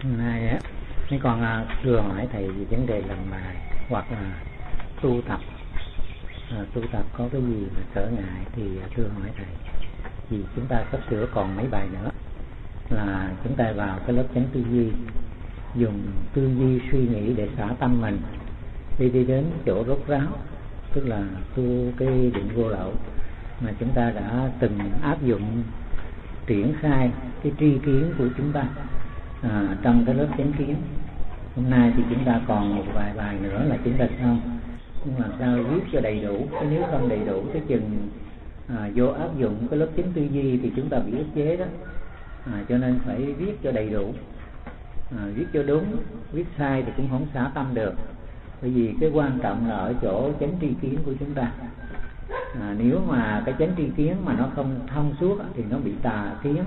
Này á, mấy con thường hỏi thầy về vấn đề làm bài hoặc là tu tập. Tu tập có cái gì mà trở ngại thì thường hỏi thầy. Vì chúng ta sắp sửa còn mấy bài nữa là chúng ta vào cái lớp chánh tư duy, dùng tư duy suy nghĩ để xả tâm mình đi đến chỗ rốt ráo, tức là tu cái định vô lậu mà chúng ta đã từng áp dụng, triển khai cái tri kiến của chúng ta trong cái lớp chánh kiến. Hôm nay thì chúng ta còn một vài bài nữa là chúng ta xong, nhưng mà sao viết cho đầy đủ, nếu không đầy đủ cái chừng vô áp dụng cái lớp chánh tư duy thì chúng ta bị ức chế đó. Cho nên phải viết cho đầy đủ, viết cho đúng, viết sai thì cũng không xả tâm được. Bởi vì cái quan trọng là ở chỗ chánh tri kiến của chúng ta. Nếu mà cái chánh tri kiến mà nó không thông suốt thì nó bị tà kiến.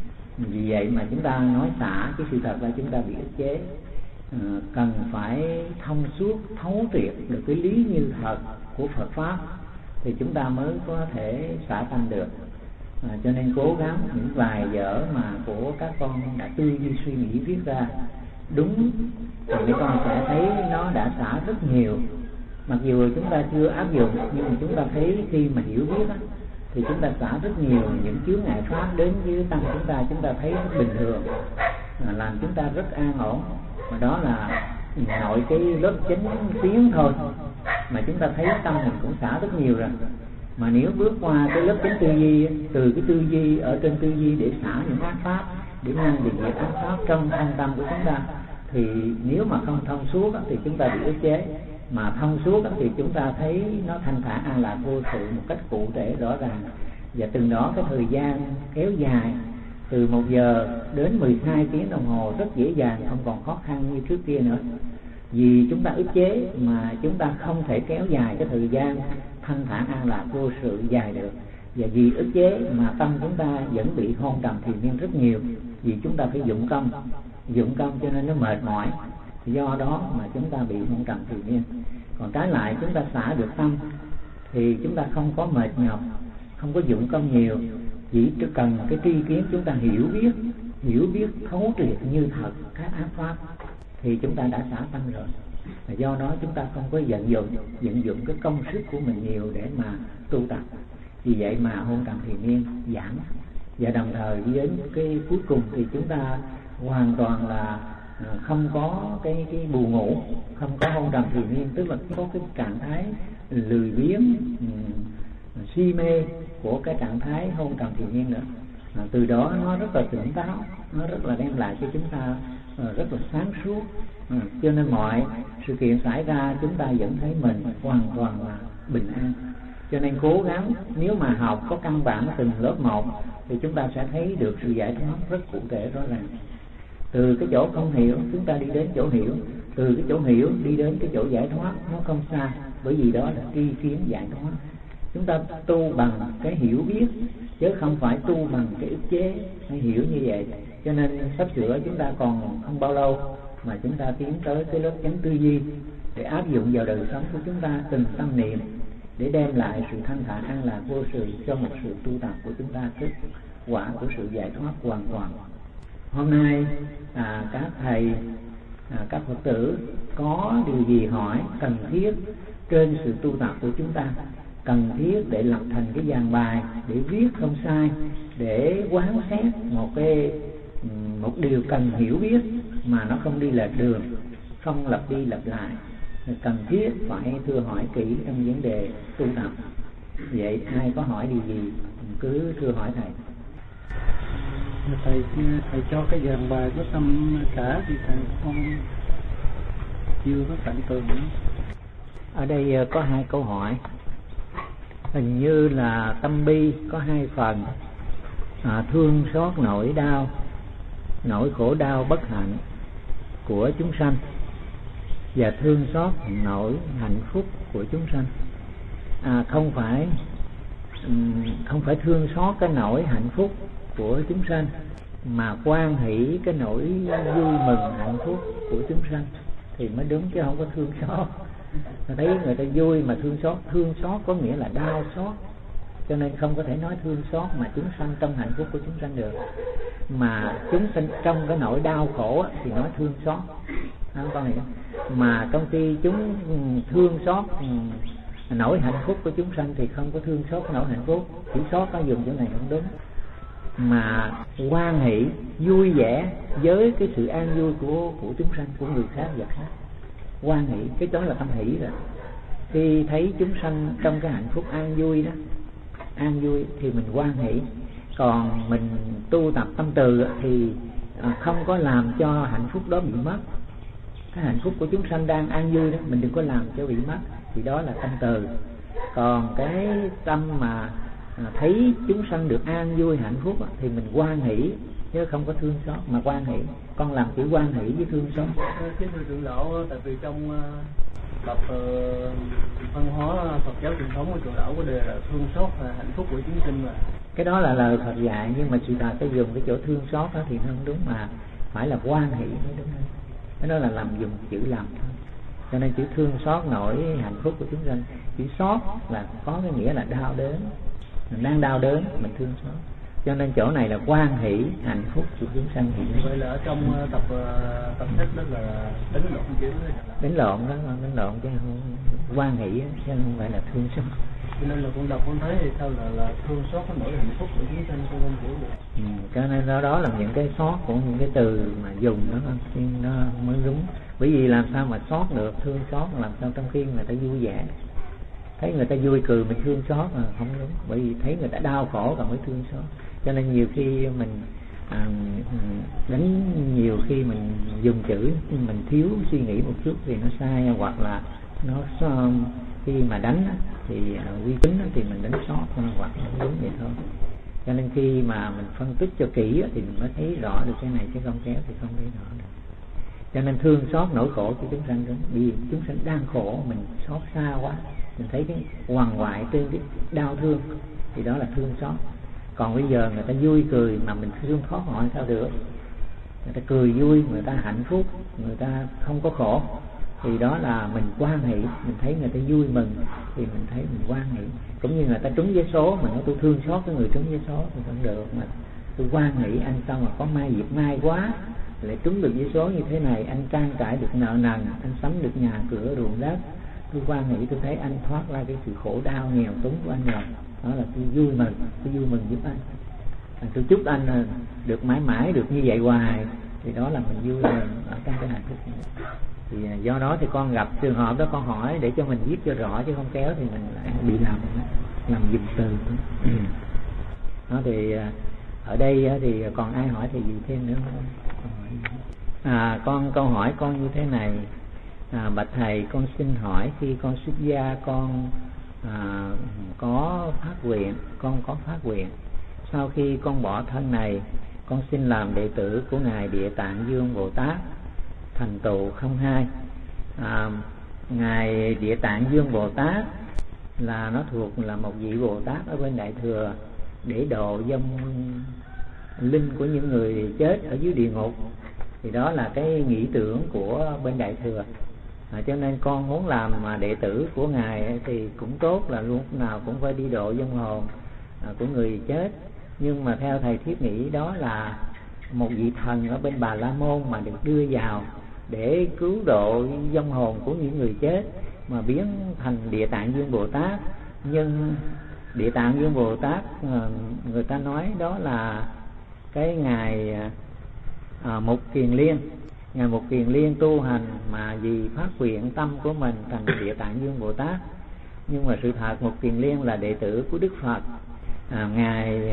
Vì vậy mà chúng ta nói xả cái sự thật là chúng ta bị ức chế. Cần phải thông suốt, thấu triệt được cái lý như thật của Phật Pháp thì chúng ta mới có thể xả tâm được. Cho nên cố gắng những vài vở mà của các con đã tư duy suy nghĩ viết ra đúng thì mấy con sẽ thấy nó đã xả rất nhiều. Mặc dù chúng ta chưa áp dụng, nhưng mà chúng ta thấy khi mà hiểu biết á, thì chúng ta xả rất nhiều những chướng ngại pháp đến với tâm chúng ta thấy rất bình thường, làm chúng ta rất an ổn. Mà đó là nội cái lớp chánh kiến thôi, mà chúng ta thấy tâm mình cũng xả rất nhiều rồi. Mà nếu bước qua cái lớp chánh tư duy, từ cái tư duy ở trên tư duy để xả những ác pháp, để ngăn diệt ác pháp trong thân tâm của chúng ta, thì nếu mà không thông suốt thì chúng ta bị ức chế. Mà thông suốt thì chúng ta thấy nó thanh thản an lạc vô sự một cách cụ thể rõ ràng. Và từng đó cái thời gian kéo dài từ 1 giờ đến 12 tiếng đồng hồ rất dễ dàng, không còn khó khăn như trước kia nữa. Vì chúng ta ức chế mà chúng ta không thể kéo dài cái thời gian thanh thản an lạc vô sự dài được. Và vì ức chế mà tâm chúng ta vẫn bị hôn trầm thiền miên rất nhiều. Vì chúng ta phải dụng công cho nên nó mệt mỏi. Do đó mà chúng ta bị hôn trầm thiền miên. Còn trái lại chúng ta xả được tâm thì chúng ta không có mệt nhọc, không có dụng công nhiều, chỉ cần cái tri kiến chúng ta hiểu biết thấu triệt như thật các ác pháp thì chúng ta đã xả tâm rồi. Và do đó chúng ta không có vận dụng cái công sức của mình nhiều để mà tu tập. Vì vậy mà hôn trầm thiền miên giảm. Và đồng thời đến cái cuối cùng thì chúng ta hoàn toàn là không có cái buồn ngủ, không có hôn trầm thiền miên, tức là có cái trạng thái lười biếng, si mê của cái trạng thái hôn trầm thiền miên nữa. Từ đó nó rất là tỉnh táo, nó rất là đem lại cho chúng ta rất là sáng suốt. Cho nên mọi sự kiện xảy ra chúng ta vẫn thấy mình hoàn toàn là bình an. Cho nên cố gắng, nếu mà học có căn bản từng lớp 1 thì chúng ta sẽ thấy được sự giải thoát rất cụ thể rõ ràng. Từ cái chỗ không hiểu chúng ta đi đến chỗ hiểu, từ cái chỗ hiểu đi đến cái chỗ giải thoát, nó không xa. Bởi vì đó là tri kiến giải thoát. Chúng ta tu bằng cái hiểu biết chứ không phải tu bằng cái ức chế. Hay hiểu như vậy. Cho nên sắp sửa chúng ta còn không bao lâu mà chúng ta tiến tới cái lớp chánh tư duy để áp dụng vào đời sống của chúng ta từng tâm niệm, để đem lại sự thanh thản an lạc vô sự cho một sự tu tập của chúng ta, kết quả của sự giải thoát hoàn toàn. Hôm nay các thầy, các Phật tử có điều gì hỏi cần thiết trên sự tu tập của chúng ta, cần thiết để lập thành cái dàn bài để viết không sai, để quán xét một điều cần hiểu biết mà nó không đi lệch đường, không lặp đi lặp lại, cần thiết phải thưa hỏi kỹ trong vấn đề tu tập. Vậy ai có hỏi điều gì cứ thưa hỏi thầy. Thầy cho cái dàn bài của tâm cả thì thầy không chưa có tận tường nữa. Ở đây có 2 câu hỏi. Hình như là tâm bi có 2 phần, thương xót nỗi đau, nỗi khổ đau bất hạnh của chúng sanh, và thương xót nỗi hạnh phúc của chúng sanh. Không phải thương xót cái nỗi hạnh phúc của chúng sanh, mà quan hỷ cái nỗi vui mừng hạnh phúc của chúng sanh thì mới đúng, chứ không có thương xót. Thấy người ta vui mà thương xót có nghĩa là đau xót, cho nên không có thể nói thương xót mà chúng sanh trong hạnh phúc của chúng sanh được. mà chúng sinh trong cái nỗi đau khổ thì nói thương xót, không con hiểu. Mà trong khi chúng thương xót nỗi hạnh phúc của chúng sanh thì không có thương xót nỗi hạnh phúc. Chỉ xót có dùng chỗ này không đúng, mà hoan hỷ vui vẻ với cái sự an vui của chúng sanh, của người khác vật khác. Hoan hỷ, cái đó là tâm hỷ rồi. Khi thấy chúng sanh trong cái hạnh phúc an vui đó, an vui thì mình hoan hỷ. Còn mình tu tập tâm từ thì không có làm cho hạnh phúc đó bị mất. Cái hạnh phúc của chúng sanh đang an vui đó, mình đừng có làm cho bị mất, thì đó là tâm từ. Còn cái tâm mà thấy chúng sanh được an vui hạnh phúc thì mình hoan hỷ chứ không có thương xót, mà hoan hỷ. Con làm chữ hoan hỷ với thương xót. Cái thưa trưởng lão, tại vì trong tập văn hóa Phật giáo truyền thống của trưởng lão có đề là thương xót và hạnh phúc của chúng sinh mà. Cái đó là lời Phật dạy, nhưng mà sự thật cái dùng cái chỗ thương xót đó thì nó không đúng, mà phải là hoan hỷ mới đúng. Cái đó là làm dùng chữ làm thôi. Cho nên chữ thương xót nỗi hạnh phúc của chúng sanh, chữ xót là có cái nghĩa là đau đớn, mình đang đau đớn mình thương xót. Cho nên chỗ này là hoan hỷ hạnh phúc của chúng sanh. Vậy là ở trong tập sách đó là đánh lộn chữ, đánh lộn đó, đánh lộn chứ không hoan hỷ chứ không phải là thương xót. Cho nên là con đọc con thấy thì sao là thương xót cái nỗi hạnh phúc của chúng sanh cho con hiểu được. Cho nên đó là những cái xót của những cái từ mà dùng đó thì nó mới đúng. Bởi vì làm sao mà xót được, thương xót làm sao trong khi người ta vui vẻ, thấy người ta vui cười mình thương xót là không đúng. Bởi vì thấy người ta đau khổ rồi mới thương xót. Cho nên nhiều khi mình đánh, nhiều khi mình dùng chữ mình thiếu suy nghĩ một chút thì nó sai, hoặc là nó khi mà đánh thì uy tín thì mình đánh sót hoặc không đúng vậy thôi. Cho nên khi mà mình phân tích cho kỹ thì mình mới thấy rõ được cái này, chứ không kéo thì không thấy rõ được. Cho nên thương xót nỗi khổ của chúng sanh, vì chúng sanh đang khổ mình xót xa quá, mình thấy cái hoàng hoại trên cái đau thương thì đó là thương xót. Còn bây giờ người ta vui cười mà mình thương xót họ sao được? Người ta cười vui, người ta hạnh phúc, người ta không có khổ thì đó là mình hoan hỷ. Mình thấy người ta vui mừng thì mình thấy mình hoan hỷ. Cũng như người ta trúng vé số mà nói tôi thương xót cái người trúng vé số thì không được, mà tôi hoan hỷ anh sao mà có may dịp may quá lại trúng được vé số như thế này, anh trang trải được nợ nần, anh sắm được nhà cửa ruộng đất, tôi hoan hỷ, tôi thấy anh thoát ra cái sự khổ đau nghèo túng của anh rồi, đó là tôi vui mừng giúp anh. Tôi chúc anh được mãi mãi được như vậy hoài, thì đó là mình vui mừng ở trong cái hạnh phúc. Thì do đó thì con gặp trường hợp đó con hỏi để cho mình viết cho rõ, chứ không kéo thì mình lại bị làm dùng từ. Đó thì ở đây thì còn ai hỏi thì gì thêm nữa không? Con câu hỏi con như thế này. Bạch thầy, con xin hỏi, khi con xuất gia con có phát nguyện, sau khi con bỏ thân này, con xin làm đệ tử của ngài Địa Tạng Dương Bồ Tát thành tựu không hai. Ngài Địa Tạng Dương Bồ Tát là nó thuộc là một vị Bồ Tát ở bên Đại Thừa để độ vong linh của những người chết ở dưới địa ngục, thì đó là cái nghĩ tưởng của bên Đại Thừa. Cho nên con muốn làm mà đệ tử của ngài thì cũng tốt, là lúc nào cũng phải đi độ vong hồn của người chết. Nhưng mà theo thầy thiết nghĩ đó là một vị thần ở bên Bà La Môn mà được đưa vào để cứu độ vong hồn của những người chết mà biến thành Địa Tạng Dương Bồ Tát. Nhưng Địa Tạng Dương Bồ Tát người ta nói đó là cái ngài Mục Kiền Liên. Ngài Mục Kiền Liên tu hành mà vì phát nguyện tâm của mình thành Địa Tạng Dương Bồ Tát. Nhưng mà sự thật Mục Kiền Liên là đệ tử của Đức Phật. Ngài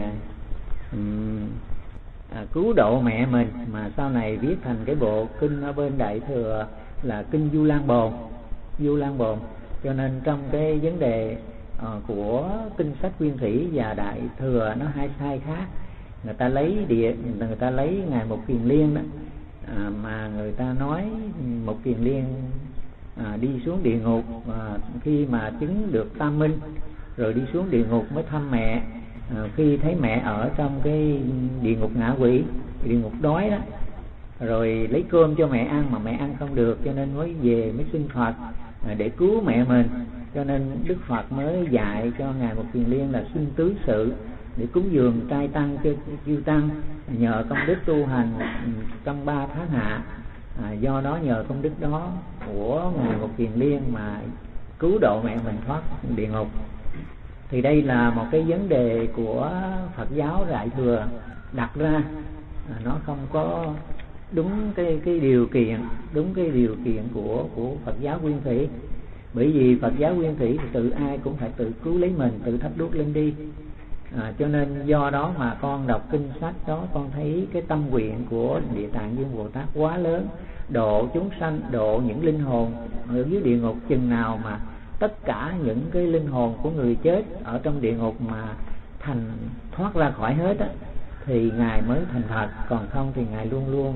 cứu độ mẹ mình mà sau này viết thành cái bộ kinh ở bên Đại Thừa là kinh Du Lan Bồn. Cho nên trong cái vấn đề của kinh sách Nguyên Thủy và Đại Thừa nó hai sai khác. Người ta lấy ngài Mục Kiền Liên đó, mà người ta nói Mục Kiền Liên đi xuống địa ngục khi mà chứng được tam minh, rồi đi xuống địa ngục mới thăm mẹ. Khi thấy mẹ ở trong cái địa ngục ngạ quỷ, địa ngục đói đó, rồi lấy cơm cho mẹ ăn mà mẹ ăn không được, cho nên mới về mới xin Phật để cứu mẹ mình. Cho nên Đức Phật mới dạy cho ngài Mục Kiền Liên là sinh tứ sự, để cúng dường trai tăng cho chư tăng, nhờ công đức tu hành trong 3 tháng hạ. Do đó nhờ công đức đó của 11 kiền liên mà cứu độ mẹ mình thoát địa ngục. Thì đây là một cái vấn đề của Phật giáo Đại Thừa đặt ra, nó không có đúng cái điều kiện của Phật giáo Nguyên Thủy. Bởi vì Phật giáo Nguyên Thủy thì tự ai cũng phải tự cứu lấy mình, tự thắp đuốc lên đi. Cho nên do đó mà con đọc kinh sách đó, con thấy cái tâm nguyện của Địa Tạng Vương Bồ Tát quá lớn, độ chúng sanh, độ những linh hồn ở dưới địa ngục. Chừng nào mà tất cả những cái linh hồn của người chết ở trong địa ngục mà thoát ra khỏi hết á, thì Ngài mới thành Phật. Còn không thì Ngài luôn luôn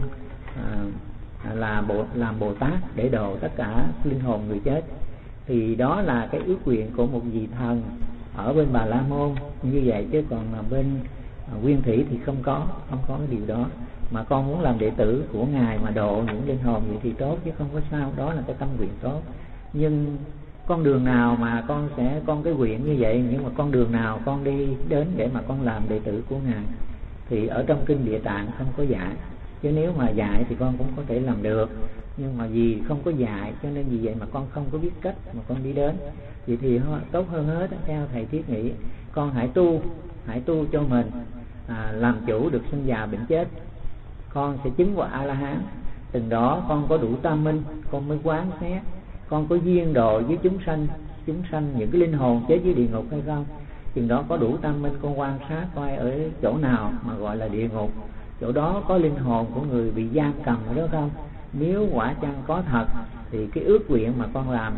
làm Bồ Tát để độ tất cả linh hồn người chết. Thì đó là cái ước nguyện của một vị thần ở bên Bà La Môn như vậy, chứ còn bên Nguyên Thủy thì không có cái điều đó. Mà con muốn làm đệ tử của Ngài mà độ những linh hồn vậy thì tốt, chứ không có sao. Đó là cái tâm nguyện tốt. Nhưng con đường nào mà con cái nguyện như vậy, nhưng mà con đường nào con đi đến để mà con làm đệ tử của Ngài thì ở trong kinh Địa Tạng không có dạy. Chứ nếu mà dạy thì con cũng có thể làm được, nhưng mà vì không có dạy cho nên vì vậy mà con không có biết cách mà con đi đến. Vậy thì tốt hơn hết, theo thầy thiết nghĩ, con hãy tu cho mình làm chủ được sinh già bệnh chết. Con sẽ chứng quả A-la-hán. Từng đó con có đủ tâm minh, con mới quán xét con có duyên độ với chúng sanh những cái linh hồn chết dưới địa ngục hay không. Chừng đó có đủ tâm minh, con quan sát coi ở chỗ nào mà gọi là địa ngục, chỗ đó có linh hồn của người bị giam cầm ở đó không. Nếu quả chăng có thật thì cái ước nguyện mà con làm,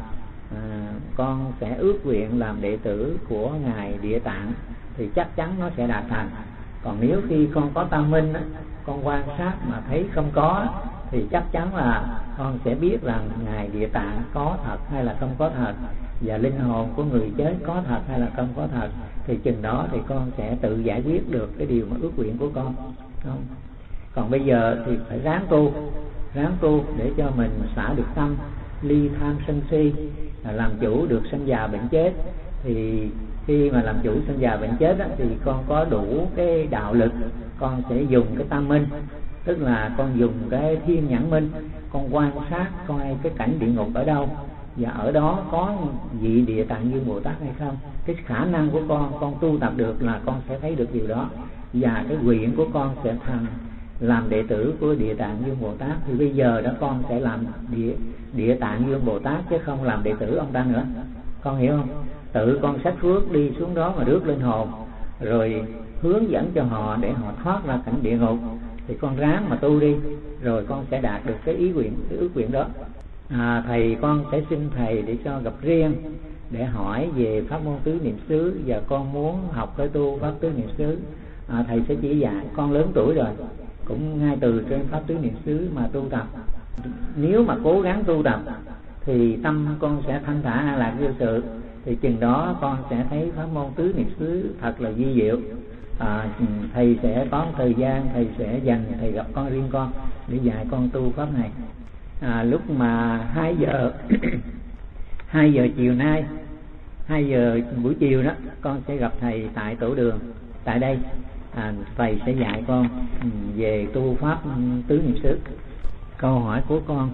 con sẽ ước nguyện làm đệ tử của Ngài Địa Tạng thì chắc chắn nó sẽ đạt thành. Còn nếu khi con có tâm minh, con quan sát mà thấy không có, thì chắc chắn là con sẽ biết rằng Ngài Địa Tạng có thật hay là không có thật, và linh hồn của người chết có thật hay là không có thật. Thì chừng đó thì con sẽ tự giải quyết được cái điều mà ước nguyện của con. Còn bây giờ thì phải ráng tu để cho mình xả được tâm, ly tham sân si, làm chủ được sanh già bệnh chết. Thì khi mà làm chủ sanh già bệnh chết thì con có đủ cái đạo lực, con sẽ dùng cái tam minh, tức là con dùng cái thiên nhãn minh, con quan sát coi cái cảnh địa ngục ở đâu, và ở đó có vị Địa Tạng Vương Bồ Tát hay không. Cái khả năng của con tu tập được là con sẽ thấy được điều đó, và cái nguyện của con sẽ làm đệ tử của Địa Tạng Vương Bồ Tát. Thì bây giờ đó con sẽ làm Địa Tạng Vương Bồ Tát chứ không làm đệ tử ông ta nữa. Con hiểu không? Tự con xách phước đi xuống đó mà rước linh hồn, rồi hướng dẫn cho họ để họ thoát ra cảnh địa ngục. Thì con ráng mà tu đi, rồi con sẽ đạt được cái ước nguyện đó. Thầy con sẽ xin thầy để cho gặp riêng để hỏi về pháp môn tứ niệm xứ, và con muốn học cái tu pháp tứ niệm xứ. Thầy sẽ chỉ dạy. Con lớn tuổi rồi, cũng ngay từ trên pháp tứ niệm xứ mà tu tập. Nếu mà cố gắng tu tập thì tâm con sẽ thanh thả an lạc vô sự, thì chừng đó con sẽ thấy pháp môn tứ niệm xứ thật là vi diệu. Thầy sẽ có thời gian, thầy sẽ dành, thầy gặp con riêng con để dạy con tu pháp này. Lúc mà 2 giờ 2 giờ chiều nay, 2 giờ buổi chiều đó, con sẽ gặp thầy tại tổ đường tại đây. Thầy sẽ dạy con về tu pháp tứ niệm xứ. Câu hỏi của con,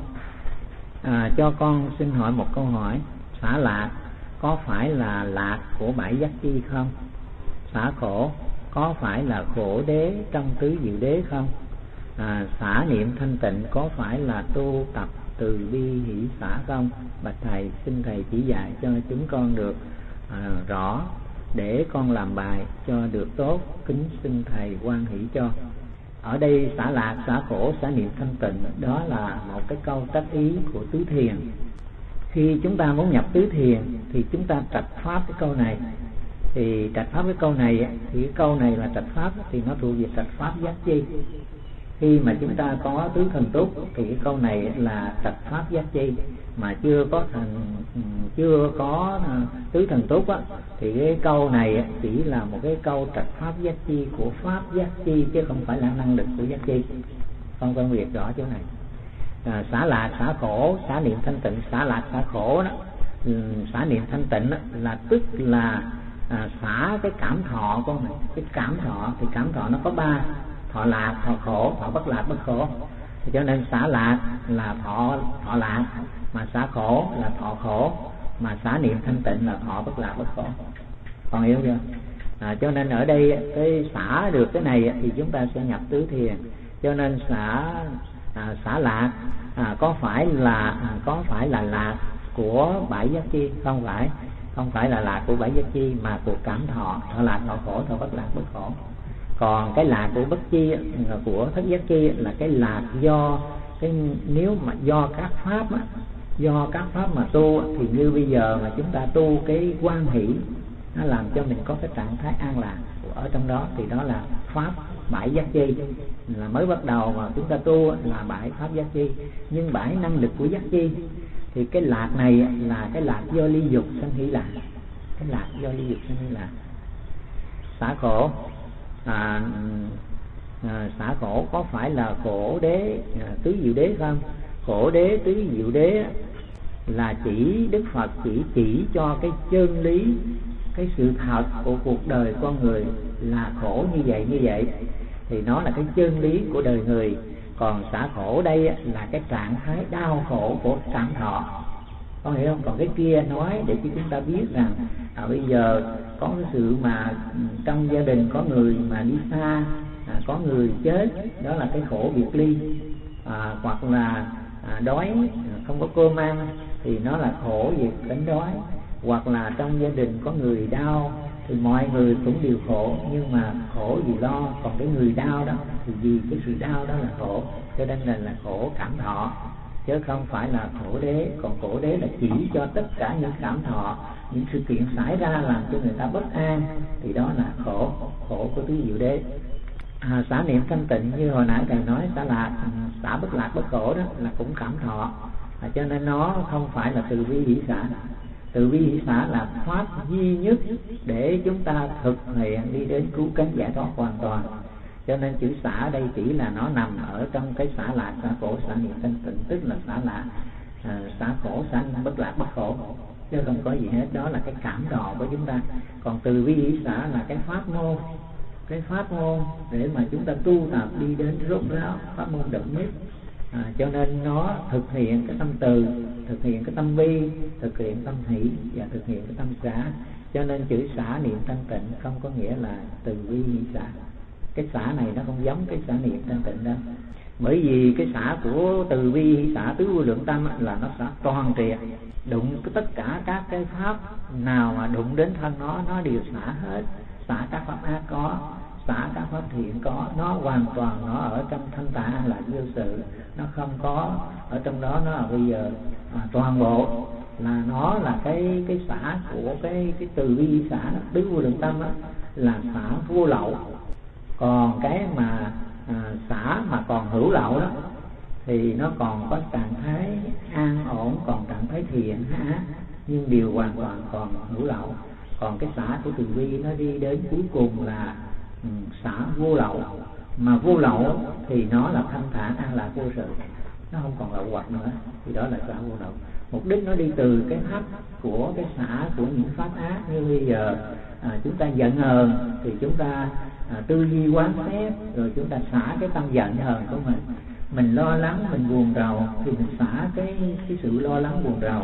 cho con xin hỏi một câu hỏi. Xả lạc có phải là lạc của 7 giác chi không? Xả khổ có phải là khổ đế trong tứ diệu đế không? Xả niệm thanh tịnh có phải là tu tập từ bi hỷ xả không? Bạch thầy, xin thầy chỉ dạy cho chúng con được rõ để con làm bài cho được tốt. Kính xin thầy hoan hỷ cho. Ở đây xả lạc, xả khổ, xả niệm thanh tịnh, đó là một cái câu tác ý của tứ thiền. Khi chúng ta muốn nhập tứ thiền thì chúng ta trạch pháp cái câu này. Thì trạch pháp cái câu này thì cái câu này là trạch pháp thì nó thuộc về trạch pháp giác chi. Khi mà chúng ta có tứ thần túc thì cái câu này là trạch pháp giác chi, mà chưa có tứ thần túc á, thì cái câu này chỉ là một cái câu trạch pháp giác chi của pháp giác chi, chứ không phải là năng lực của giác chi. Con phân biệt rõ chỗ này. Xả lạc, xả khổ, xả niệm thanh tịnh. Xả lạc, xả khổ đó, xả niệm thanh tịnh đó, là tức là xả cái cảm thọ của mình. Cái cảm thọ thì cảm thọ nó có 3: thọ lạc, thọ khổ, thọ bất lạc bất khổ. Thì cho nên xả lạc là thọ lạc, mà xả khổ là thọ khổ, mà xả niệm thanh tịnh là thọ bất lạc bất khổ. Còn hiểu chưa? Cho nên ở đây cái xả được cái này thì chúng ta sẽ nhập tứ thiền. Cho nên xả lạc có phải là lạc của bảy giác chi? Không phải là lạc của bảy giác chi, mà của cảm thọ, thọ lạc, thọ khổ, thọ bất lạc bất khổ. Còn cái lạc của bất chi, của thất giác chi là cái lạc do nếu mà do các pháp mà tu, thì như bây giờ mà chúng ta tu cái quan hỷ, nó làm cho mình có cái trạng thái an lạc ở trong đó, thì đó là pháp bảy giác chi. Là mới bắt đầu mà chúng ta tu là bảy pháp giác chi, nhưng bảy năng lực của giác chi. Thì cái lạc này là cái lạc do ly dục sanh hỷ lạc. Cái lạc do ly dục sanh hỷ lạc. Xả khổ, xả khổ có phải là khổ đế, tứ diệu đế không? Khổ đế, tứ diệu đế là chỉ Đức Phật chỉ cho cái chân lý, cái sự thật của cuộc đời con người là khổ như vậy, thì nó là cái chân lý của đời người. Còn xả khổ đây là cái trạng thái đau khổ của cảm thọ, có hiểu không? Còn cái kia nói để cho chúng ta biết rằng bây giờ có cái sự mà trong gia đình có người mà đi xa, có người chết, đó là cái khổ biệt ly, hoặc là đói không có cơm ăn thì nó là khổ về đánh đói, hoặc là trong gia đình có người đau thì mọi người cũng đều khổ, nhưng mà khổ vì lo. Còn cái người đau đó thì vì cái sự đau đó là khổ, cho nên là khổ cảm thọ, chứ không phải là khổ đế. Còn khổ đế là chỉ cho tất cả những cảm thọ, những sự kiện xảy ra làm cho người ta bất an, thì đó là khổ của tứ diệu đế. Xả niệm thanh tịnh như hồi nãy thầy nói, xả bất lạc bất khổ đó là cũng cảm thọ, cho nên nó không phải là từ bi hỷ xả. Từ bi hỷ xả là pháp duy nhất để chúng ta thực hiện đi đến cứu cánh giải thoát hoàn toàn. Cho nên chữ xả ở đây chỉ là nó nằm ở trong cái xả lạc, xả khổ, xả niệm thanh tịnh, tức là xả lạc, xả khổ, xả bất lạc bất khổ, chứ không có gì hết. Đó là cái cảm thọ của chúng ta. Còn từ bi hỷ xả là cái pháp môn để mà chúng ta tu tập đi đến rốt ráo, pháp môn đậm nhất. Cho nên nó thực hiện cái tâm từ, thực hiện cái tâm bi, thực hiện tâm hỷ và thực hiện cái tâm xả. Cho nên chữ xả niệm thanh tịnh không có nghĩa là từ bi hỷ xả. Cái xả này nó không giống cái xả niệm thanh tịnh đâu. Bởi vì cái xả của từ bi hỷ xả tứ vô lượng tâm là nó xả toàn triệt, đụng tất cả các cái pháp nào mà đụng đến thân nó đều xả hết. Xả các pháp ác có, xả các pháp thiện có, nó hoàn toàn nó ở trong thanh tạng là vô sự, nó không có ở trong đó. Nó là bây giờ toàn bộ là nó là cái xả của cái từ bi xả đó, tứ vô lượng tâm đó, là xả vô lậu. Còn cái mà xả mà còn hữu lậu đó thì nó còn có trạng thái an ổn, còn trạng thái thiện ác, nhưng điều hoàn toàn còn hữu lậu. Còn cái xả của từ bi nó đi đến cuối cùng là xả vô lậu. Mà vô lậu thì nó là thanh thản an lạc vô sự, nó không còn lậu hoặc nữa, thì đó là xả vô lậu. Mục đích nó đi từ cái pháp của cái xả của những pháp ác. Như bây giờ chúng ta giận hờn thì chúng ta tư duy quán xét, rồi chúng ta xả cái tâm giận hờn của mình. Mình lo lắng, mình buồn rầu thì mình xả cái sự lo lắng buồn rầu.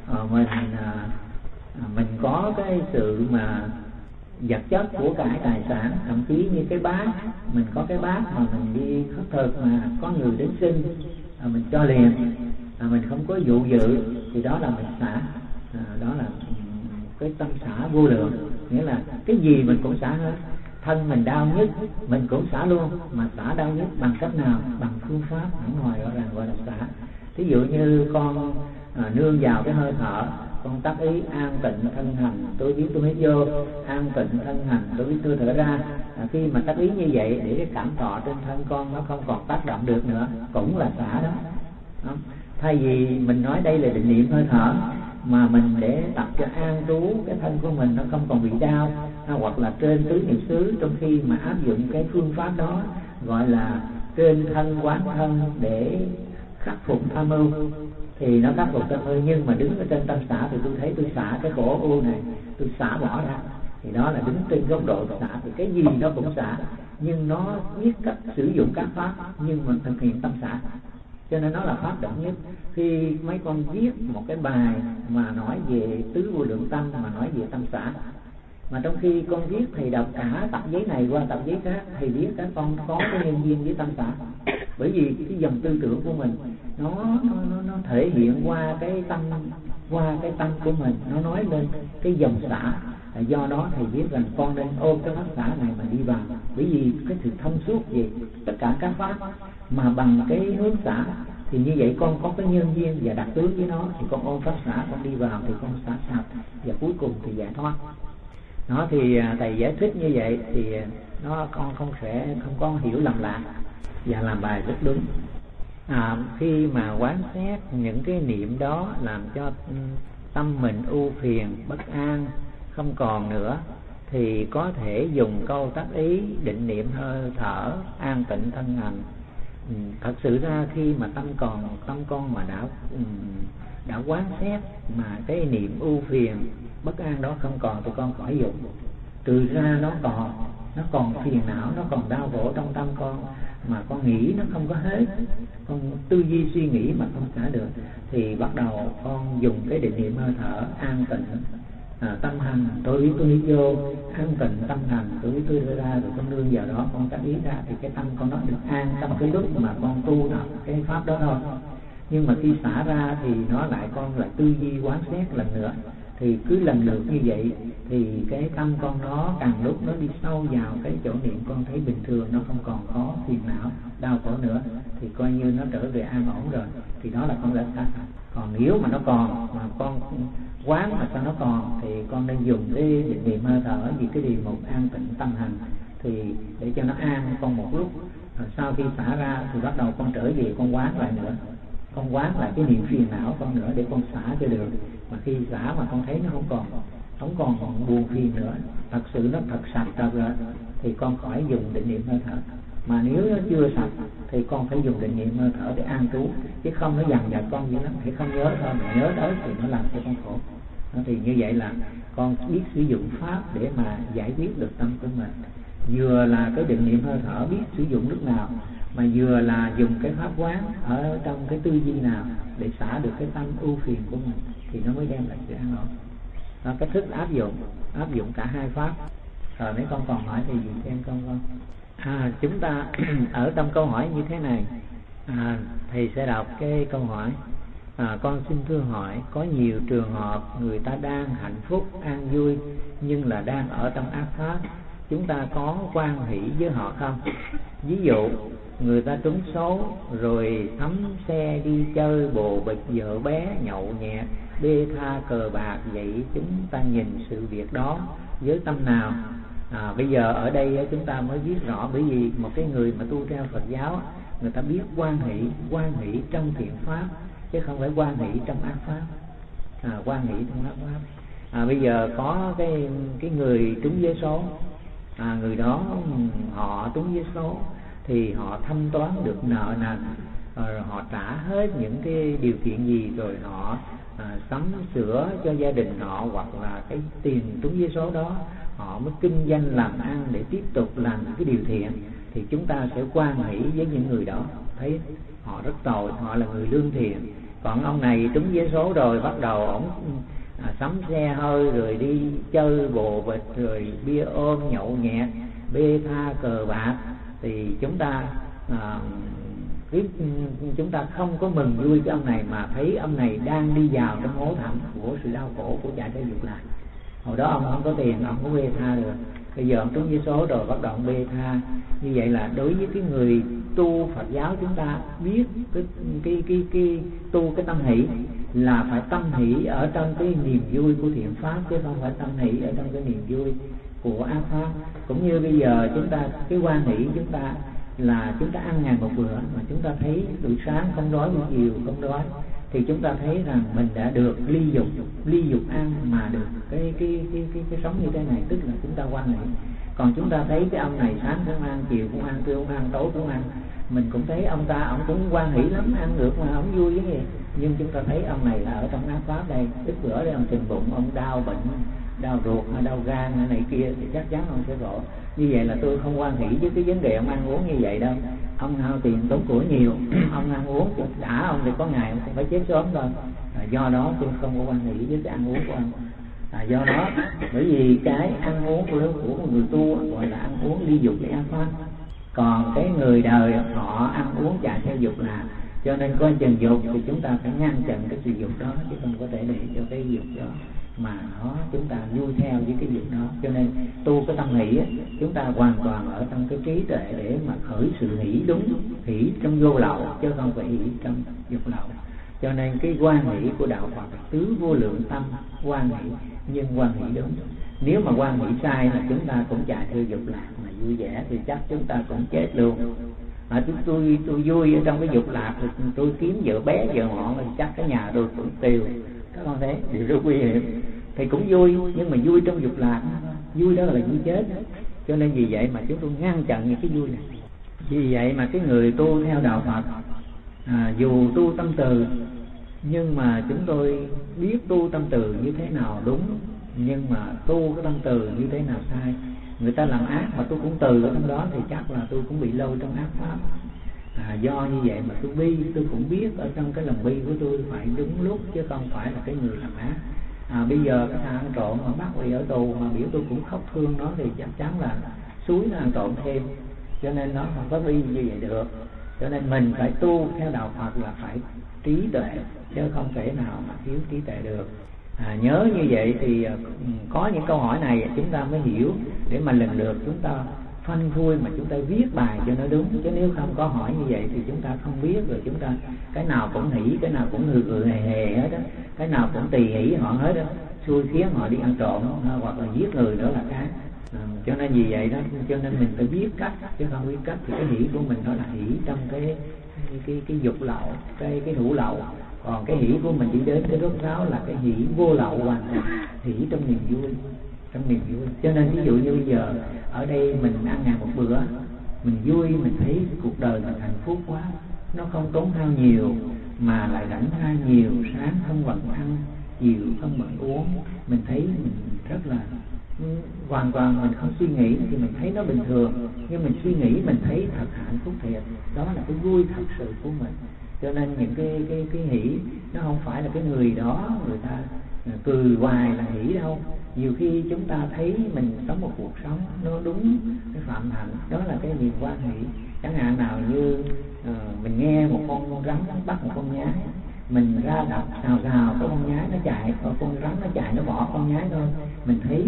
Mình có cái sự mà vật chất của cải tài sản, thậm chí như cái bát, mình có cái bát mà mình đi khất thực mà có người đến xin, mình cho liền, mình không có dụ dự, thì đó là mình xả. Đó là cái tâm xả vô lượng, nghĩa là cái gì mình cũng xả hết. Thân mình đau nhất mình cũng xả luôn, mà xả đau nhất bằng cách nào? Bằng phương pháp hẳn hoài rõ ràng gọi là xả. Ví dụ như con nương vào cái hơi thở, con tác ý an tịnh thân hành, tôi biết tôi hít vô, an tịnh thân hành, tôi biết tôi thở ra. Khi mà tác ý như vậy để cái cảm thọ trên thân con nó không còn tác động được nữa, cũng là xả đó. Thay vì mình nói đây là định niệm hơi thở, mà mình để tập cho an trú cái thân của mình nó không còn bị đau, hoặc là trên tứ niệm xứ, trong khi mà áp dụng cái phương pháp đó gọi là trên thân quán thân để khắc phục tham ưu, thì nó khắc phục tham ưu. Nhưng mà đứng ở trên tâm xả thì tôi thấy tôi xả cái khổ u này, tôi xả bỏ ra, thì đó là đứng trên góc độ xả. Thì cái gì nó cũng xả, nhưng nó biết cách sử dụng các pháp, nhưng mình thực hiện tâm xả, cho nên nó là pháp đẳng nhất. Khi mấy con viết một cái bài mà nói về tứ vô lượng tâm, mà nói về tâm xả, mà trong khi con viết thầy đọc cả tập giấy này qua tập giấy khác, thầy viết các con có cái nhân duyên với tâm xả. Bởi vì cái dòng tư tưởng của mình nó thể hiện qua cái tâm của mình, nó nói lên cái dòng xả. Do đó thầy viết rằng con nên ôm cái pháp xả này mà đi vào. Bởi vì cái sự thông suốt về tất cả các pháp mà bằng cái hướng xả, thì như vậy con có cái nhân duyên và đặc tướng với nó, thì con ôm pháp xả, con đi vào thì con xả sạch, và cuối cùng thì giải thoát. Nó thì thầy giải thích như vậy thì nó con không có hiểu lầm lạc, và làm bài rất đúng. Khi mà quán xét những cái niệm đó làm cho tâm mình ưu phiền bất an không còn nữa, thì có thể dùng câu tác ý định niệm hơi thở an tịnh thân hành. Thật sự ra khi mà tâm con mà đã quán xét mà cái niệm ưu phiền bất an đó không còn, thì con khỏi dùng. Trừ ra nó còn phiền não, nó còn đau khổ trong tâm con, mà con nghĩ nó không có hết, con tư duy suy nghĩ mà không xả được, thì bắt đầu con dùng cái định niệm hơi thở an tịnh tâm hành, tôi vô an tịnh tâm hành, tôi ra, rồi con nương vào đó, con tác ý ra, thì cái tâm con nó được an trong cái lúc mà con tu tập cái pháp đó thôi. Nhưng mà khi xả ra thì nó lại con lại tư duy quán xét lần nữa, thì cứ lần lượt như vậy thì cái tâm con nó càng lúc nó đi sâu vào cái chỗ niệm, con thấy bình thường, nó không còn có phiền não đau khổ nữa, thì coi như nó trở về an ổn rồi, thì đó là con đã xả. Còn nếu mà nó còn mà con quán mà sao nó còn, thì con nên dùng cái định niệm hơi thở vì cái điều mục an tịnh tâm hành, thì để cho nó an con một lúc. Rồi sau khi xả ra thì bắt đầu con trở về con quán lại nữa, con quán lại cái niệm phiền não con nữa để con xả cho được. Mà khi xả mà con thấy nó không còn buồn phiền nữa, thật sự nó thật sạch rồi, thì con khỏi dùng định niệm hơi thở. Mà nếu nó chưa sạch thì con phải dùng định niệm hơi thở để an trú, chứ không nó dằn vặt con dữ lắm, phải không nhớ thôi, mà nhớ tới thì nó làm cho con khổ. Thì như vậy là con biết sử dụng pháp để mà giải quyết được tâm của mình, vừa là cái định niệm hơi thở biết sử dụng lúc nào, mà vừa là dùng cái pháp quán ở trong cái tư duy nào để xả được cái tâm ưu phiền của mình, thì nó mới đem lại sự an ổn. Đó, cách thức áp dụng cả hai pháp. Rồi mấy con còn hỏi thì gì xem con. Chúng ta ở trong câu hỏi như thế này, thầy sẽ đọc cái câu hỏi. Con xin thưa hỏi, có nhiều trường hợp người ta đang hạnh phúc an vui nhưng là đang ở trong ác pháp, chúng ta có hoan hỷ với họ không? Ví dụ người ta trúng số rồi sắm xe đi chơi bồ bịch vợ bé nhậu nhẹt bê tha cờ bạc, vậy chúng ta nhìn sự việc đó với tâm nào? Bây giờ ở đây chúng ta mới biết rõ, bởi vì một cái người mà tu theo Phật giáo, người ta biết hoan hỷ trong thiện pháp, chứ không phải hoan hỷ trong ác pháp. Hoan hỷ trong ác pháp. Bây giờ có cái người trúng vé số, người đó họ trúng vé số thì họ thanh toán được nợ nần, rồi họ trả hết những cái điều kiện gì, rồi họ sắm sửa cho gia đình họ, hoặc là cái tiền trúng vé số đó họ mới kinh doanh làm ăn để tiếp tục làm những cái điều thiện, thì chúng ta sẽ hoan hỷ với những người đó, thấy họ rất tội, họ là người lương thiện. Còn ông này trúng vé số rồi bắt đầu ổng sắm xe hơi rồi đi chơi bồ bịch rồi bia ôm nhậu nhẹt bê tha cờ bạc, thì chúng ta không có mừng vui cái ông này, mà thấy ông này đang đi vào trong hố thẳm của sự đau khổ của chạy theo dục lạc. Hồi đó ông không có tiền, ông không có bê tha được, bây giờ ông trúng vé số rồi bắt đầu ông bê tha. Như vậy là đối với cái người tu Phật giáo, chúng ta biết cái tu cái tâm hỷ là phải tâm hỷ ở trong cái niềm vui của thiện pháp, chứ không phải tâm hỷ ở trong cái niềm vui của ác pháp. Cũng như bây giờ chúng ta cái hoan hỷ chúng ta là chúng ta ăn ngày một bữa, mà chúng ta thấy buổi sáng không đói, buổi chiều không đói, thì chúng ta thấy rằng mình đã được ly dục ăn mà được cái sống như thế này, tức là chúng ta hoan hỷ. Còn chúng ta thấy cái ông này sáng cũng ăn, chiều cũng ăn, trưa cũng ăn, tối cũng ăn, mình cũng thấy ông cũng hoan hỷ lắm, ăn được mà ông vui cái gì, nhưng chúng ta thấy ông này là ở trong ác pháp đây, tức bữa đây ông trình bụng, ông đau bệnh, đau ruột hay đau gan hay này kia thì chắc chắn ông sẽ khổ. Như vậy là tôi không quan hỷ với cái vấn đề ông ăn uống như vậy đâu. Ông hao tiền tốn của nhiều, ông ăn uống đã ông thì có ngày ông cũng phải chết sớm thôi. Do đó tôi không có quan hỷ với cái ăn uống của ông. Do đó bởi vì cái ăn uống của một người tu gọi là ăn uống ly dục để an phanh, còn cái người đời họ ăn uống chạy theo dục là, cho nên coi chừng dục thì chúng ta phải ngăn chặn cái sự dục đó, chứ không có thể để cho cái dục đó mà chúng ta vui theo với cái dục đó. Cho nên tu cái tâm hỷ chúng ta hoàn toàn ở trong cái trí tuệ để mà khởi sự hỷ đúng, hỷ trong vô lậu chứ không phải hỷ trong dục lậu. Cho nên cái quan hỷ của đạo Phật là tứ vô lượng tâm quan hỷ, nhưng quan hỷ đúng. Nếu mà quan hỷ sai là chúng ta cũng chạy theo dục lạc mà vui vẻ thì chắc chúng ta cũng chết luôn. Tôi vui ở trong cái dục lạc thì tôi kiếm vợ bé vợ ngọn thì chắc cái nhà tôi cũng tiêu. Các con thấy điều rất nguy hiểm. Thì cũng vui nhưng mà vui trong dục lạc, vui đó là vui chết. Cho nên vì vậy mà chúng tôi ngăn chặn những cái vui này. Vì vậy mà cái người tu theo đạo Phật dù tu tâm từ, nhưng mà chúng tôi biết tu tâm từ như thế nào đúng, nhưng mà tu cái tâm từ như thế nào sai. Người ta làm ác mà tôi cũng từ ở trong đó thì chắc là tôi cũng bị lâu trong ác pháp. Do như vậy mà tôi bi, tôi cũng biết ở trong cái lòng bi của tôi phải đúng lúc chứ không phải là cái người làm ác. Bây giờ cái thằng ăn trộm mà bắt đi ở tù mà biểu tôi cũng khóc thương nó thì chắc chắn là suối nó ăn trộm thêm, cho nên nó không có bi như vậy được. Cho nên mình phải tu theo đạo Phật là phải trí tuệ chứ không thể nào mà thiếu trí tuệ được. Nhớ như vậy thì có những câu hỏi này chúng ta mới hiểu để mà lần lượt chúng ta phanh phui mà chúng ta viết bài cho nó đúng. Chứ nếu không có hỏi như vậy thì chúng ta không biết, rồi chúng ta cái nào cũng hỉ, cái nào cũng hừ hề hề hết đó, cái nào cũng tùy hỉ họ hết đó, xui khiến họ đi ăn trộm hoặc là giết người nữa là cái. Cho nên vì vậy đó, cho nên mình phải biết cách chứ không biết cách thì cái hỉ của mình đó là hỉ trong cái dục lậu, cái hữu lậu. Còn cái hỷ của mình đi đến cái rốt ráo là cái hỷ vô lậu hoàn toàn, hỷ trong niềm vui, trong niềm vui. Cho nên ví dụ như bây giờ ở đây mình ăn ngày một bữa, mình vui, mình thấy cuộc đời mình hạnh phúc quá, nó không tốn hao nhiều mà lại rảnh ra nhiều, sáng không bận ăn, chiều không bận uống, mình thấy mình rất là hoàn toàn, mình không suy nghĩ thì mình thấy nó bình thường, nhưng mình suy nghĩ mình thấy thật hạnh phúc thiệt, đó là cái vui thật sự của mình. Cho nên những cái hỷ nó không phải là cái người đó người ta cười hoài là hỷ đâu. Nhiều khi chúng ta thấy mình sống một cuộc sống nó đúng cái phạm hạnh, đó là cái niềm quan hỷ. Chẳng hạn nào như mình nghe một con rắn nó bắt một con nhái, mình ra đập xào xào cái con nhái nó chạy, còn con rắn nó chạy nó bỏ con nhái thôi, mình thấy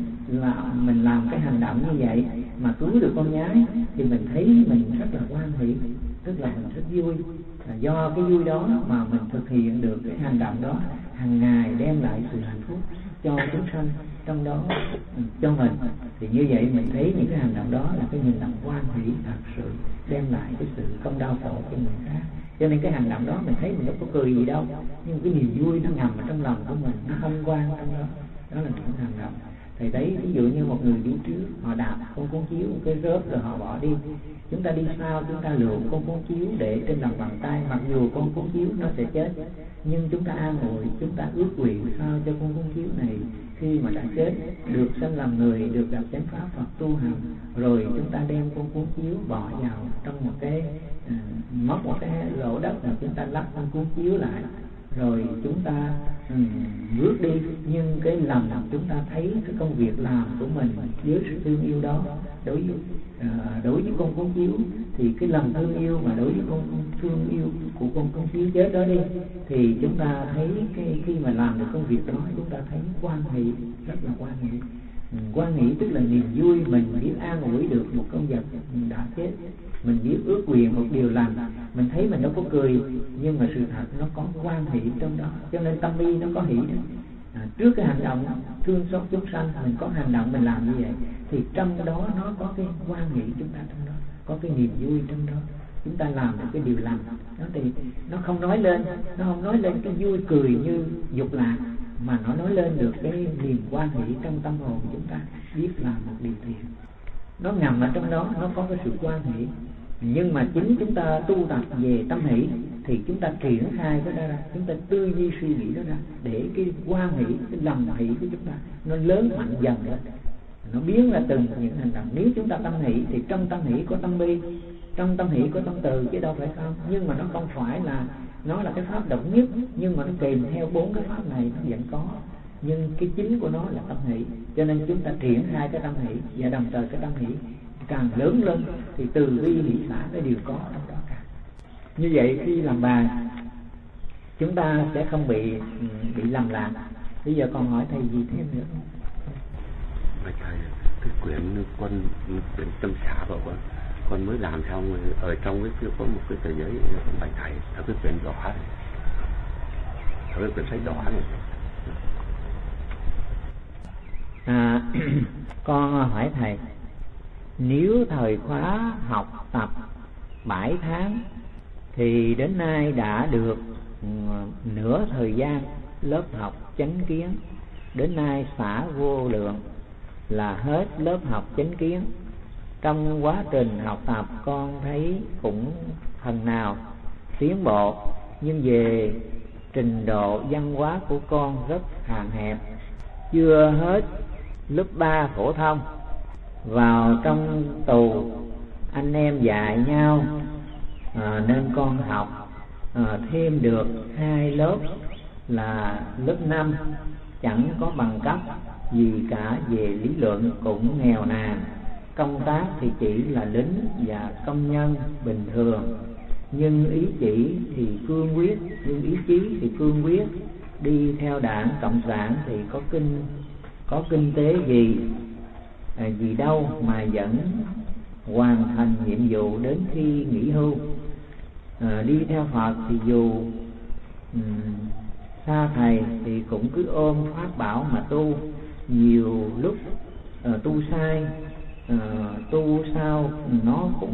mình làm cái hành động như vậy mà cứu được con nhái thì mình thấy mình rất là hoan hỷ, tức là mình rất vui. Do cái vui đó mà mình thực hiện được cái hành động đó hàng ngày, đem lại sự hạnh phúc cho chúng sanh, trong đó cho mình. Thì như vậy mình thấy những cái hành động đó là cái hành động hoan hỷ thật sự, đem lại cái sự không đau khổ cho người khác. Cho nên cái hành động đó mình thấy mình đâu có cười gì đâu, nhưng cái niềm vui nó nằm ở trong lòng của mình, nó hân hoan trong đó, đó là những hành động. Thì đấy, ví dụ như một người đi trước họ đạp con cuốn chiếu cái rớp rồi họ bỏ đi, chúng ta đi sau chúng ta lượm con cuốn chiếu để trên lòng bàn tay, mặc dù con cuốn chiếu nó sẽ chết, nhưng chúng ta an ủi, chúng ta ước nguyện sao cho con cuốn chiếu này khi mà đã chết được sanh làm người, được gặp chánh pháp Phật tu hành, rồi chúng ta đem con cuốn chiếu bỏ vào trong một cái móc một cái lỗ đất mà chúng ta lắp con cuốn chiếu lại, rồi chúng ta bước đi, nhưng cái lòng chúng ta thấy cái công việc làm của mình với sự thương yêu đó đối với con cuốn chiếu, thì cái lòng thương yêu mà đối với con thương yêu của con cuốn chiếu chết đó đi, thì chúng ta thấy khi mà làm được công việc đó chúng ta thấy hoan hỷ, rất là hoan hỷ. Hoan hỷ tức là niềm vui, mình biết an ủi được một con vật đã chết, mình biết ước nguyện một điều lành, mình thấy mình đâu có cười, nhưng mà sự thật nó có hoan hỷ trong đó. Cho nên tâm bi nó có hỷ đó. Trước cái hành động thương xót chúng sanh, mình có hành động mình làm như vậy, thì trong đó nó có cái hoan hỷ chúng ta trong đó, có cái niềm vui trong đó. Chúng ta làm được cái điều lành đó thì nó không nói lên cái vui cười như dục lạc, mà nó nói lên được cái niềm hoan hỷ trong tâm hồn chúng ta biết làm một điều thiện. Nó nằm ở trong đó, nó có cái sự hoan hỷ. Nhưng mà chính chúng ta tu tập về tâm hỷ thì chúng ta triển khai cái đó ra, chúng ta tư duy suy nghĩ đó ra, để cái quan hỷ, cái lòng hỷ của chúng ta nó lớn mạnh dần lên, nó biến ra từng những hành động. Nếu chúng ta tâm hỷ thì trong tâm hỷ có tâm bi, trong tâm hỷ có tâm từ, chứ đâu phải không. Nhưng mà nó không phải là nó là cái pháp độc nhất, nhưng mà nó kèm theo 4 cái pháp này nó vẫn có, nhưng cái chính của nó là tâm hỷ. Cho nên chúng ta triển khai cái tâm hỷ, và đồng thời cái tâm hỷ càng lớn lên thì từ bi hỷ xả nó đều có trong đó cả. Như vậy khi làm bài chúng ta sẽ không bị lầm lạc. Bây giờ còn hỏi thầy gì thêm nữa không? Thầy, cái quyển tâm xả của con mới làm xong, ở trong cái có một cái tờ giấy bài thầy, ở cái quyển đỏ này, ở cái quyển sách đỏ này. Con hỏi thầy, nếu thời khóa học tập 7 tháng thì đến nay đã được nửa thời gian lớp học chánh kiến, đến nay xả vô lượng là hết lớp học chánh kiến. Trong quá trình học tập con thấy cũng phần nào tiến bộ, nhưng về trình độ văn hóa của con rất hạn hẹp, chưa hết lớp 3 phổ thông. Vào trong tù anh em dạy nhau, nên con học thêm được 2 lớp là lớp 5, chẳng có bằng cấp gì cả về lý luận, cũng nghèo nàn. Công tác thì chỉ là lính và công nhân bình thường, nhưng ý chí thì cương quyết, đi theo đảng cộng sản thì có kinh tế gì đâu mà vẫn hoàn thành nhiệm vụ đến khi nghỉ hưu. Đi theo Phật thì dù xa thầy thì cũng cứ ôm pháp bảo mà tu, nhiều lúc tu sai, tu sao nó cũng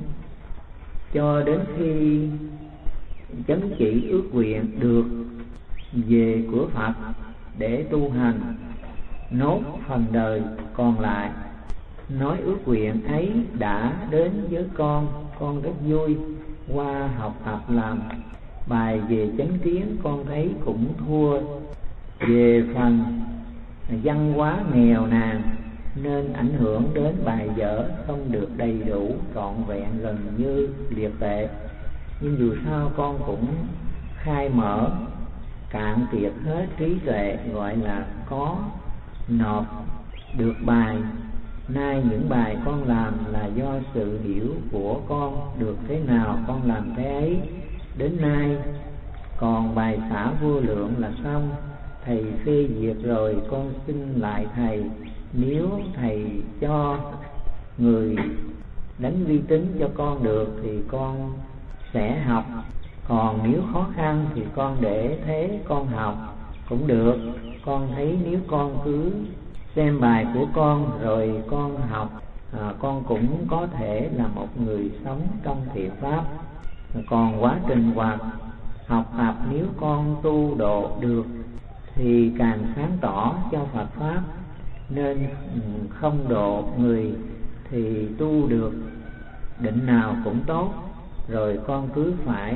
cho đến khi chánh chỉ ước nguyện được về của Phật để tu hành nốt phần đời còn lại. Nói ước nguyện ấy đã đến với con rất vui. Qua học tập làm bài về chánh kiến con thấy cũng thua về phần văn hóa nghèo nàn, nên ảnh hưởng đến bài vở không được đầy đủ trọn vẹn, gần như liệt tệ. Nhưng dù sao con cũng khai mở cạn kiệt hết trí tuệ, gọi là có nộp được bài. Nay những bài con làm là do sự hiểu của con, được thế nào con làm thế ấy. Đến nay còn bài xả vô lượng là xong, thầy phê duyệt rồi, con xin lại thầy. Nếu thầy cho người đánh vi tính cho con được thì con sẽ học, còn nếu khó khăn thì con để thế con học cũng được. Con thấy nếu con cứ xem bài của con rồi con học, con cũng có thể là một người sống trong thiện pháp. Còn quá trình hoặc học tập nếu con tu độ được thì càng sáng tỏ cho Phật pháp, nên không độ người thì tu được định nào cũng tốt. Rồi con cứ phải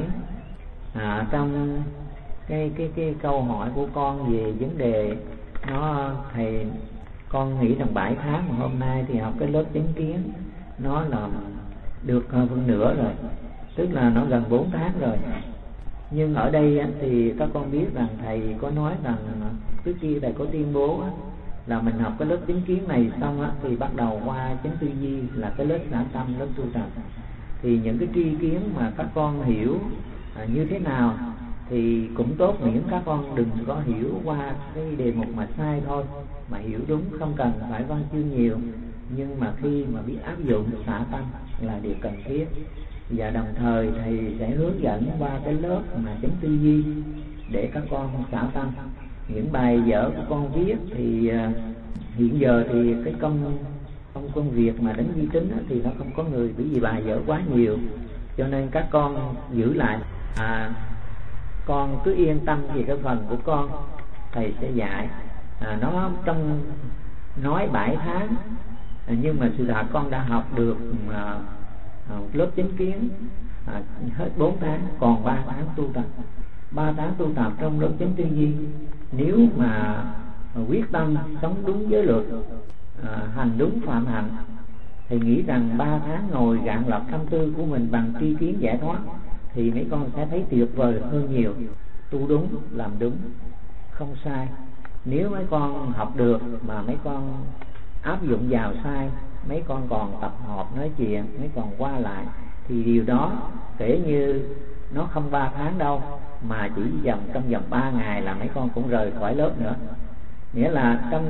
trong cái câu hỏi của con về vấn đề nó, thầy con nghĩ rằng 7 tháng mà hôm nay thì học cái lớp chánh kiến nó là được phân nửa rồi, tức là nó gần 4 tháng rồi. Nhưng ở đây thì các con biết rằng thầy có nói rằng trước kia thầy có tuyên bố là mình học cái lớp chánh kiến này xong thì bắt đầu qua chánh tư duy, là cái lớp xả tâm, lớp tu tập. Thì những cái tri kiến mà các con hiểu như thế nào thì cũng tốt, miễn các con đừng có hiểu qua cái đề mục mà sai thôi, mà hiểu đúng, không cần phải văn chương nhiều. Nhưng mà khi mà biết áp dụng xả tâm là điều cần thiết. Và đồng thời thầy sẽ hướng dẫn qua cái lớp mà chánh tư duy để các con xả tâm. Những bài vở của con viết thì hiện giờ thì cái công việc mà đánh vi tính thì nó không có người, bởi vì bài vở quá nhiều, cho nên các con giữ lại. Con cứ yên tâm về cái phần của con, thầy sẽ dạy. Nó trong nói 7 tháng, nhưng mà sự thật con đã học được lớp chánh kiến hết 4 tháng, còn 3 tháng tu tập. 3 tháng tu tập trong lớp chánh tư duy, nếu mà quyết tâm sống đúng giới luật, hành đúng phạm hạnh, thì nghĩ rằng 3 tháng ngồi gạn lọc tâm tư của mình bằng tri kiến giải thoát, thì mấy con sẽ thấy tuyệt vời hơn nhiều. Tu đúng, làm đúng, không sai. Nếu mấy con học được mà mấy con áp dụng vào sai, mấy con còn tập hợp nói chuyện, mấy còn qua lại, thì điều đó kể như nó không 3 tháng đâu, mà chỉ trong vòng 3 ngày là mấy con cũng rời khỏi lớp nữa. Nghĩa là trong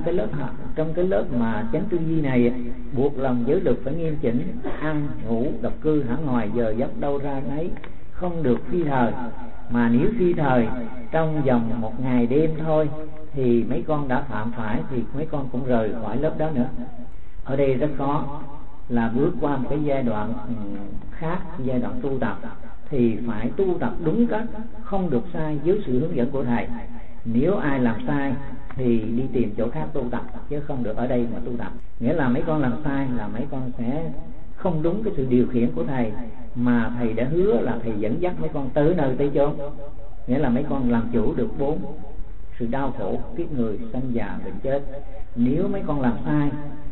cái lớp mà chánh tư duy này, buộc lòng giới luật phải nghiêm chỉnh, ăn ngủ độc cư hẳn ngoài giờ giấc đâu ra nấy, không được phi thời. Mà nếu phi thời trong vòng 1 ngày đêm thôi thì mấy con đã phạm phải, thì mấy con cũng rời khỏi lớp đó nữa. Ở đây rất khó, là bước qua một cái giai đoạn khác, giai đoạn tu tập, thì phải tu tập đúng cách, không được sai dưới sự hướng dẫn của thầy. Nếu ai làm sai thì đi tìm chỗ khác tu tập, chứ không được ở đây mà tu tập. Nghĩa là mấy con làm sai là mấy con sẽ không đúng cái sự điều khiển của thầy, mà thầy đã hứa là thầy dẫn dắt mấy con tới nơi tới chốn. Nghĩa là mấy con làm chủ được 4 sự đau khổ, kiếp người, sanh già, bệnh chết. Nếu mấy con làm sai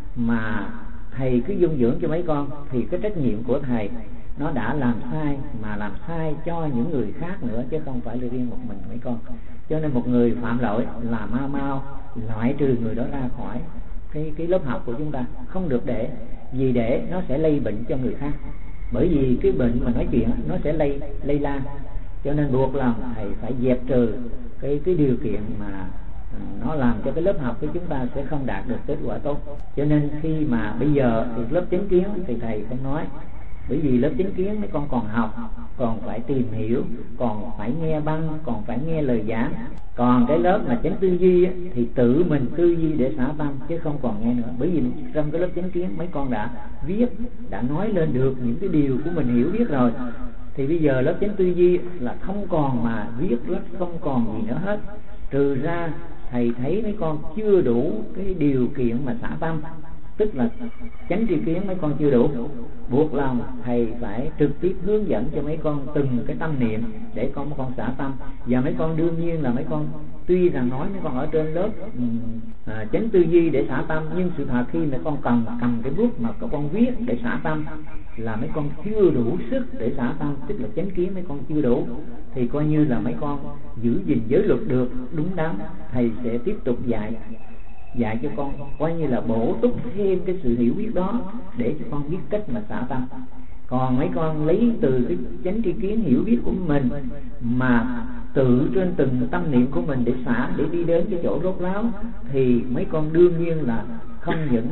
mà thầy cứ dung dưỡng cho mấy con, thì cái trách nhiệm của thầy nó đã làm sai, mà làm sai cho những người khác nữa, chứ không phải là riêng một mình mấy con. Cho nên một người phạm lỗi là mau loại trừ người đó ra khỏi cái lớp học của chúng ta, không được để, vì để nó sẽ lây bệnh cho người khác. Bởi vì cái bệnh mà nói chuyện nó sẽ lây lan, cho nên buộc lòng thầy phải dẹp trừ cái điều kiện mà nó làm cho cái lớp học của chúng ta sẽ không đạt được kết quả tốt. Cho nên khi mà bây giờ thì lớp chánh kiến thì thầy không nói, bởi vì lớp chánh kiến mấy con còn học, còn phải tìm hiểu, còn phải nghe băng, còn phải nghe lời giảng. Còn cái lớp mà chánh tư duy thì tự mình tư duy để xả tâm, chứ không còn nghe nữa. Bởi vì trong cái lớp chánh kiến mấy con đã viết, đã nói lên được những cái điều của mình hiểu biết rồi, thì bây giờ lớp chánh tư duy là không còn mà viết lách, không còn gì nữa hết. Trừ ra thầy thấy mấy con chưa đủ cái điều kiện mà xả tâm, tức là chánh tri kiến mấy con chưa đủ, buộc lòng thầy phải trực tiếp hướng dẫn cho mấy con từng cái tâm niệm để mấy con xả tâm. Và mấy con đương nhiên là mấy con tuy rằng nói mấy con ở trên lớp chánh tư duy để xả tâm, nhưng sự thật khi mấy con cầm cái bút mà các con viết để xả tâm là mấy con chưa đủ sức để xả tâm, tức là chánh kiến mấy con chưa đủ, thì coi như là mấy con giữ gìn giới luật được đúng đắn. Thầy sẽ tiếp tục dạy cho con, coi như là bổ túc thêm cái sự hiểu biết đó để cho con biết cách mà xả tâm. Còn mấy con lấy từ cái chánh tri kiến hiểu biết của mình mà tự trên từng tâm niệm của mình để xả, để đi đến cái chỗ rốt ráo, thì mấy con đương nhiên là không những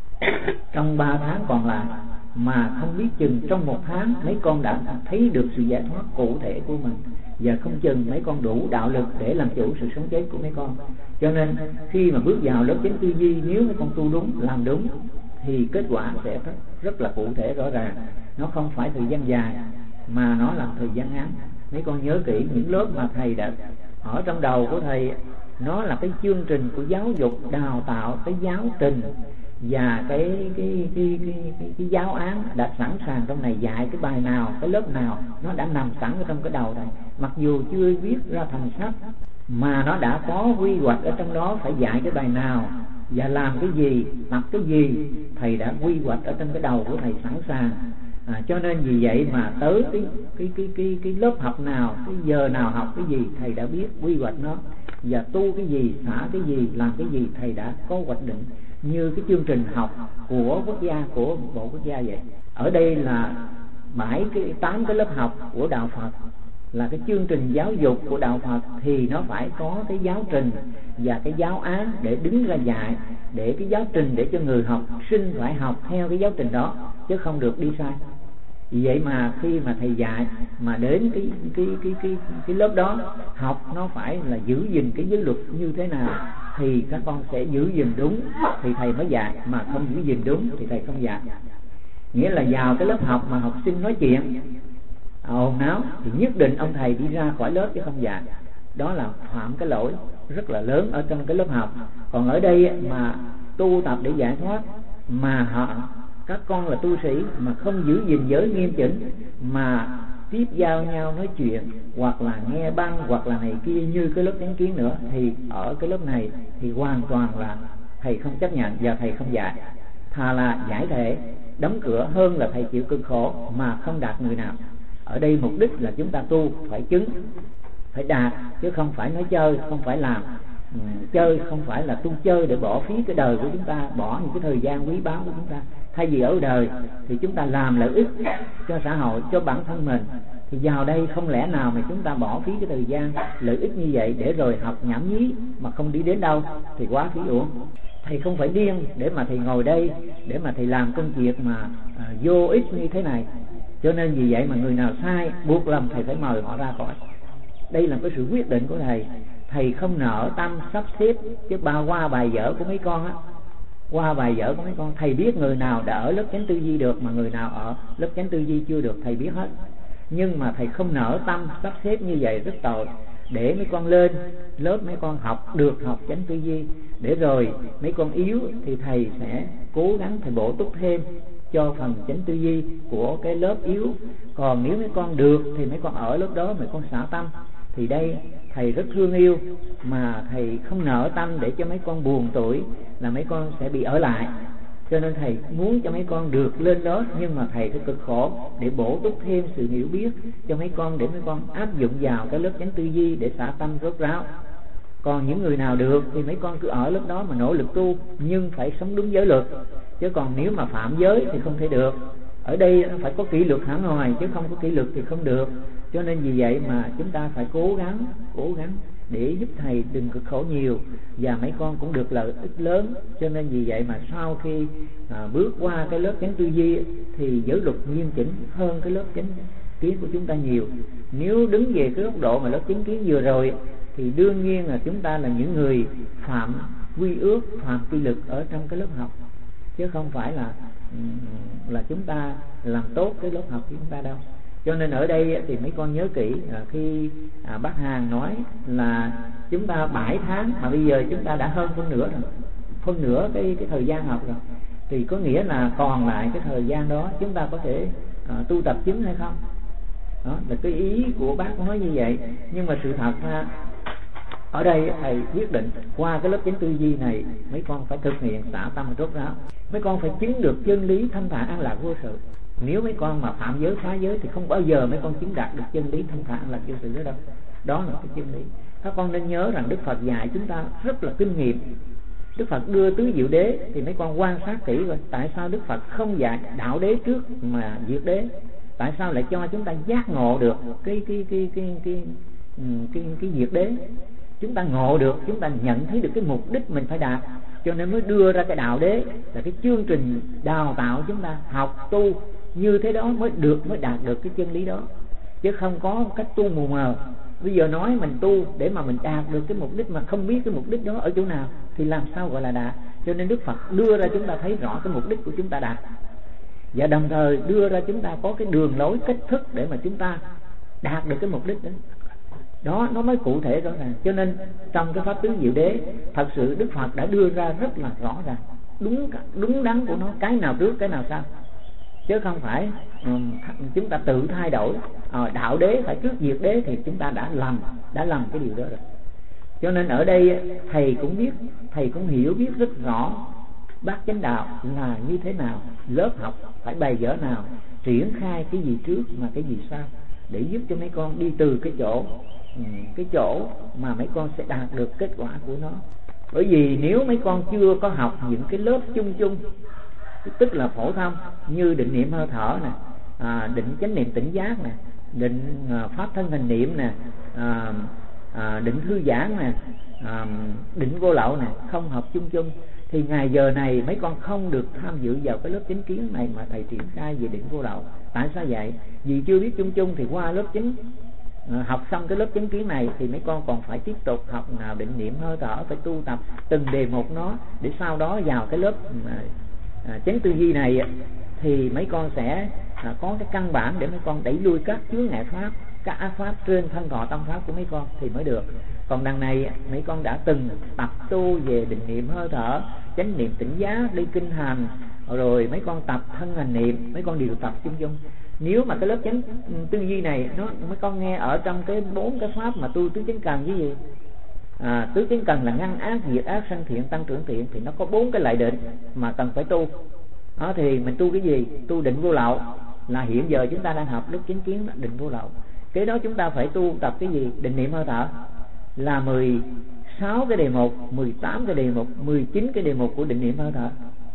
trong 3 tháng còn lại, mà không biết chừng trong 1 tháng mấy con đã thấy được sự giải thoát cụ thể của mình, và không chừng mấy con đủ đạo lực để làm chủ sự sống chết của mấy con. Cho nên khi mà bước vào lớp chánh tư duy, nếu mấy con tu đúng, làm đúng, thì kết quả sẽ rất là cụ thể rõ ràng. Nó không phải thời gian dài mà nó là thời gian ngắn. Mấy con nhớ kỹ, những lớp mà thầy đã ở trong đầu của thầy, nó là cái chương trình của giáo dục đào tạo, cái giáo trình và cái giáo án đã sẵn sàng trong này. Dạy cái bài nào, cái lớp nào, nó đã nằm sẵn ở trong cái đầu này, mặc dù chưa viết ra thành sách, mà nó đã có quy hoạch ở trong đó phải dạy cái bài nào và làm cái gì, tập cái gì, thầy đã quy hoạch ở trong cái đầu của thầy sẵn sàng. Cho nên vì vậy mà tới cái lớp học nào, cái giờ nào học cái gì, thầy đã biết quy hoạch nó, và tu cái gì, xả cái gì, làm cái gì, thầy đã có hoạch định như cái chương trình học của quốc gia, của bộ quốc gia vậy. Ở đây là 8 cái lớp học của đạo Phật, là cái chương trình giáo dục của đạo Phật, thì nó phải có cái giáo trình và cái giáo án để đứng ra dạy, để cái giáo trình để cho người học sinh phải học theo cái giáo trình đó, chứ không được đi sai. Vì vậy mà khi mà thầy dạy mà đến cái lớp đó học, nó phải là giữ gìn cái giới luật như thế nào thì các con sẽ giữ gìn đúng thì thầy mới dạy, mà không giữ gìn đúng thì thầy không dạy. Nghĩa là vào cái lớp học mà học sinh nói chuyện ồn náo thì nhất định ông thầy đi ra khỏi lớp chứ không dạy. Đó là phạm cái lỗi rất là lớn ở trong cái lớp học. Còn ở đây mà tu tập để giải thoát mà các con là tu sĩ mà không giữ gìn giới nghiêm chỉnh, mà tiếp giao nhau nói chuyện hoặc là nghe băng hoặc là này kia như cái lớp chánh kiến nữa, thì ở cái lớp này thì hoàn toàn là thầy không chấp nhận và thầy không dạy. Thà là giải thể đóng cửa hơn là thầy chịu cực khổ mà không đạt người nào. Ở đây mục đích là chúng ta tu phải chứng, phải đạt, chứ không phải nói chơi, không phải làm chơi, không phải là tu chơi để bỏ phí cái đời của chúng ta, bỏ những cái thời gian quý báu của chúng ta. Thay vì ở đời thì chúng ta làm lợi ích cho xã hội, cho bản thân mình, thì vào đây không lẽ nào mà chúng ta bỏ phí cái thời gian lợi ích như vậy để rồi học nhảm nhí mà không đi đến đâu thì quá phí uổng. Thầy không phải điên để mà thầy ngồi đây để mà thầy làm công việc mà vô ích như thế này. Cho nên vì vậy mà người nào sai buộc lòng thầy phải mời họ ra khỏi. Đây là cái sự quyết định của thầy. Thầy không nỡ tâm sắp xếp chứ qua bài vở của mấy con á, qua bài vở của mấy con, thầy biết người nào đã ở lớp chánh tư duy được mà người nào ở lớp chánh tư duy chưa được, thầy biết hết. Nhưng mà thầy không nỡ tâm sắp xếp như vậy rất tội, để mấy con lên lớp mấy con học được học chánh tư duy, để rồi mấy con yếu thì thầy sẽ cố gắng thầy bổ túc thêm cho phần chánh tư duy của cái lớp yếu. Còn nếu mấy con được thì mấy con ở lớp đó mấy con xả tâm. Thì đây thầy rất thương yêu mà thầy không nỡ tâm để cho mấy con buồn tuổi là mấy con sẽ bị ở lại. Cho nên thầy muốn cho mấy con được lên lớp, nhưng mà thầy phải cực khổ để bổ túc thêm sự hiểu biết cho mấy con, để mấy con áp dụng vào cái lớp chánh tư duy để xả tâm rốt ráo. Còn những người nào được thì mấy con cứ ở lớp đó mà nỗ lực tu, nhưng phải sống đúng giới luật. Chứ còn nếu mà phạm giới thì không thể được. Ở đây phải có kỷ luật hẳn hoài, chứ không có kỷ luật thì không được. Cho nên vì vậy mà chúng ta phải cố gắng để giúp thầy đừng cực khổ nhiều, và mấy con cũng được lợi ích lớn. Cho nên vì vậy mà sau khi bước qua cái lớp chánh tư duy thì giới luật nghiêm chỉnh hơn cái lớp chánh kiến của chúng ta nhiều. Nếu đứng về cái góc độ mà lớp chánh kiến vừa rồi thì đương nhiên là chúng ta là những người phạm quy ước, phạm quy luật ở trong cái lớp học, chứ không phải là chúng ta làm tốt cái lớp học của chúng ta đâu. Cho nên ở đây thì mấy con nhớ kỹ, khi bác Hàn nói là chúng ta 7 tháng mà bây giờ chúng ta đã hơn phân nửa cái thời gian học rồi, thì có nghĩa là còn lại cái thời gian đó chúng ta có thể tu tập chứng hay không? Đó là cái ý của bác nói như vậy. Nhưng mà sự thật ra ở đây thầy quyết định qua cái lớp chánh tư duy này mấy con phải thực hiện xả tâm rốt ráo. Mấy con phải chứng được chân lý thanh thản an lạc vô sự. Nếu mấy con mà phạm giới phá giới thì không bao giờ mấy con chứng đạt được chân lý thanh thản an lạc vô sự đó đâu. Đó là cái chân lý. Các con nên nhớ rằng Đức Phật dạy chúng ta rất là kinh nghiệm. Đức Phật đưa tứ diệu đế thì mấy con quan sát kỹ rồi, tại sao Đức Phật không dạy đạo đế trước mà diệt đế? Tại sao lại cho chúng ta giác ngộ được cái diệt đế? Chúng ta ngộ được, chúng ta nhận thấy được cái mục đích mình phải đạt, cho nên mới đưa ra cái đạo đế là cái chương trình đào tạo chúng ta học tu như thế đó mới đạt được cái chân lý đó, chứ không có cách tu mù mờ. Bây giờ nói mình tu để mà mình đạt được cái mục đích mà không biết cái mục đích đó ở chỗ nào thì làm sao gọi là đạt? Cho nên Đức Phật đưa ra chúng ta thấy rõ cái mục đích của chúng ta đạt, và đồng thời đưa ra chúng ta có cái đường lối cách thức để mà chúng ta đạt được cái mục đích đó. Đó nó mới cụ thể rõ ràng. Cho nên trong cái pháp tứ diệu đế thật sự Đức Phật đã đưa ra rất là rõ ràng, đúng đắn của nó, cái nào trước cái nào sau, chứ không phải chúng ta tự thay đổi. Đạo đế phải trước diệt đế thì chúng ta đã làm cái điều đó rồi. Cho nên ở đây thầy cũng biết, thầy cũng hiểu biết rất rõ bát chánh đạo là như thế nào, lớp học phải bày vở nào, triển khai cái gì trước mà cái gì sau, để giúp cho mấy con đi từ cái chỗ mà mấy con sẽ đạt được kết quả của nó. Bởi vì nếu mấy con chưa có học những cái lớp chung tức là phổ thông như định niệm hơi thở nè, định chánh niệm tỉnh giác nè, định pháp thân hình niệm nè, định thư giãn nè, định vô lậu nè, không học chung thì ngày giờ này mấy con không được tham dự vào cái lớp chánh kiến này mà thầy triển khai về định vô lậu. Tại sao vậy? Vì chưa biết chung thì qua lớp chánh học xong cái lớp chánh kiến này thì mấy con còn phải tiếp tục học định niệm hơi thở, phải tu tập từng đề một nó, để sau đó vào cái lớp chánh tư duy này thì mấy con sẽ có cái căn bản để mấy con đẩy lui các chướng ngại pháp, các ác pháp trên thân thọ tâm pháp của mấy con thì mới được. Còn đằng này mấy con đã từng tập tu về định niệm hơi thở, chánh niệm tỉnh giác, đi kinh hành, rồi mấy con tập thân hành niệm, mấy con đều tập chung chung. Nếu mà cái lớp chánh tư duy này nó mấy con nghe ở trong cái 4 cái pháp mà tu tứ chánh cần cái gì, tứ chánh cần là ngăn ác, diệt ác, sanh thiện, tăng trưởng thiện, thì nó có 4 cái lại định mà cần phải tu. Đó thì mình tu cái gì? Tu định vô lậu, là hiện giờ chúng ta đang học lớp chánh kiến định vô lậu. Cái đó chúng ta phải tu tập cái gì? Định niệm hơi thở, là 16 cái đề mục, 18 cái đề mục, 19 cái đề mục của định niệm hơi thở.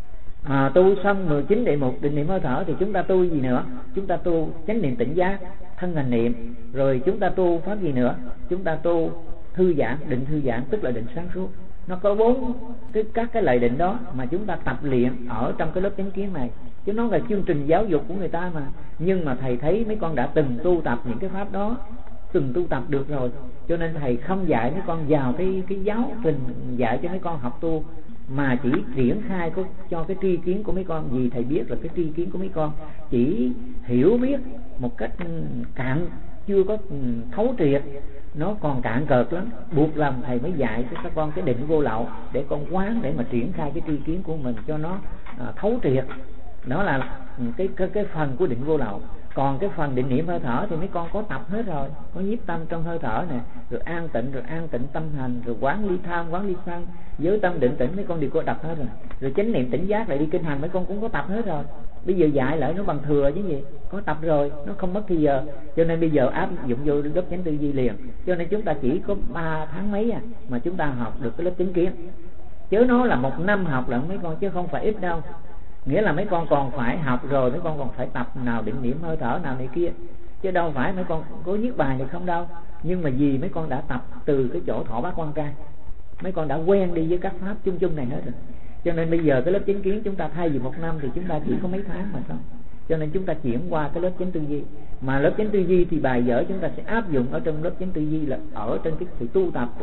Tu xong 19 đề mục định niệm hơi thở thì chúng ta tu gì nữa? Chúng ta tu chánh niệm tỉnh giác, thân hành niệm, rồi chúng ta tu pháp gì nữa? Chúng ta tu thư giãn, định thư giãn, tức là định sáng suốt. Nó có 4 các cái lời định đó mà chúng ta tập luyện ở trong cái lớp chánh kiến này, chứ nó là chương trình giáo dục của người ta mà. Nhưng mà thầy thấy mấy con đã từng tu tập những cái pháp đó, từng tu tập được rồi, cho nên thầy không dạy mấy con vào cái giáo trình dạy cho mấy con học tu, mà chỉ triển khai cho cái tri kiến của mấy con. Vì thầy biết là cái tri kiến của mấy con chỉ hiểu biết một cách cạn, chưa có thấu triệt, nó còn cạn cợt lắm. Buộc lòng thầy mới dạy cho các con cái định vô lậu để con quán, để mà triển khai cái tri kiến của mình cho nó thấu triệt. Đó là cái phần của định vô lậu. Còn cái phần định niệm hơi thở thì mấy con có tập hết rồi, có nhiếp tâm trong hơi thở nè, rồi an tịnh tâm hành, rồi quán ly tham, quán ly sân, giới tâm định tĩnh, mấy con đều có tập hết rồi. Rồi chánh niệm tỉnh giác lại đi kinh hành mấy con cũng có tập hết rồi. Bây giờ dạy lại nó bằng thừa chứ gì, có tập rồi, nó không mất thời giờ. Cho nên bây giờ áp dụng vô lớp chánh tư duy liền. Cho nên chúng ta chỉ có 3 tháng mấy mà chúng ta học được cái lớp chánh kiến, chứ nó là 1 năm học lận mấy con, chứ không phải ít đâu. Nghĩa là mấy con còn phải học rồi, mấy con còn phải tập nào định niệm hơi thở nào này kia, chứ đâu phải mấy con có viết bài này không đâu. Nhưng mà vì mấy con đã tập từ cái chỗ thọ bát quan trai, mấy con đã quen đi với các pháp chung chung này hết rồi. Cho nên bây giờ cái lớp chánh kiến chúng ta thay vì 1 năm thì chúng ta chỉ có mấy tháng mà thôi. Cho nên chúng ta chuyển qua cái lớp chánh tư duy. Mà lớp chánh tư duy thì bài vở chúng ta sẽ áp dụng ở trong lớp chánh tư duy, là ở trên cái sự tu tập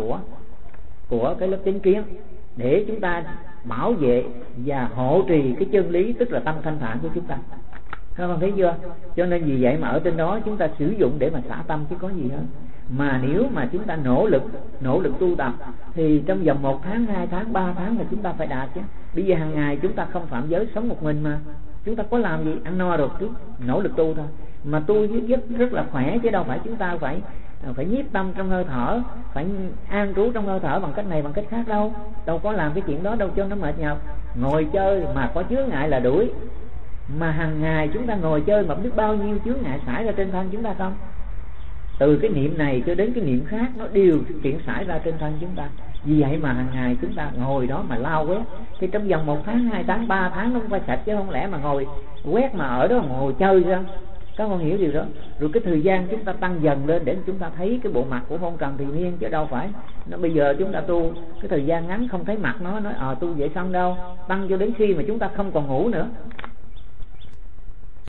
của cái lớp chánh kiến, để chúng ta bảo vệ và hộ trì cái chân lý, tức là tâm thanh thản của chúng ta. Các con thấy chưa? Cho nên vì vậy mà ở trên đó chúng ta sử dụng để mà xả tâm chứ có gì hết. Mà nếu mà chúng ta nỗ lực tu tập thì trong vòng 1 tháng, 2 tháng, 3 tháng là chúng ta phải đạt chứ. Bây giờ hàng ngày chúng ta không phạm giới, sống một mình mà, chúng ta có làm gì, ăn no rồi cứ nỗ lực tu thôi. Mà tu rất là khỏe, chứ đâu phải chúng ta phải nhiếp tâm trong hơi thở, phải an trú trong hơi thở bằng cách này bằng cách khác đâu. Đâu có làm cái chuyện đó đâu cho nó mệt nhọc. Ngồi chơi mà có chướng ngại là đuổi. Mà hàng ngày chúng ta ngồi chơi mà biết bao nhiêu chướng ngại xảy ra trên thân chúng ta không? Từ cái niệm này cho đến cái niệm khác nó đều chuyện xảy ra trên thân chúng ta. Vì vậy mà hàng ngày chúng ta ngồi đó mà lao quét, thì trong vòng 1 tháng, 2 tháng, 3 tháng nó không phải sạch, chứ không lẽ mà ngồi quét mà ở đó mà ngồi chơi ra. Các con hiểu điều đó. Rồi cái thời gian chúng ta tăng dần lên để chúng ta thấy cái bộ mặt của phong trần thì nhiên, chứ đâu phải nó bây giờ chúng ta tu cái thời gian ngắn không thấy mặt nó nói tu vậy xong đâu. Tăng cho đến khi mà chúng ta không còn ngủ nữa,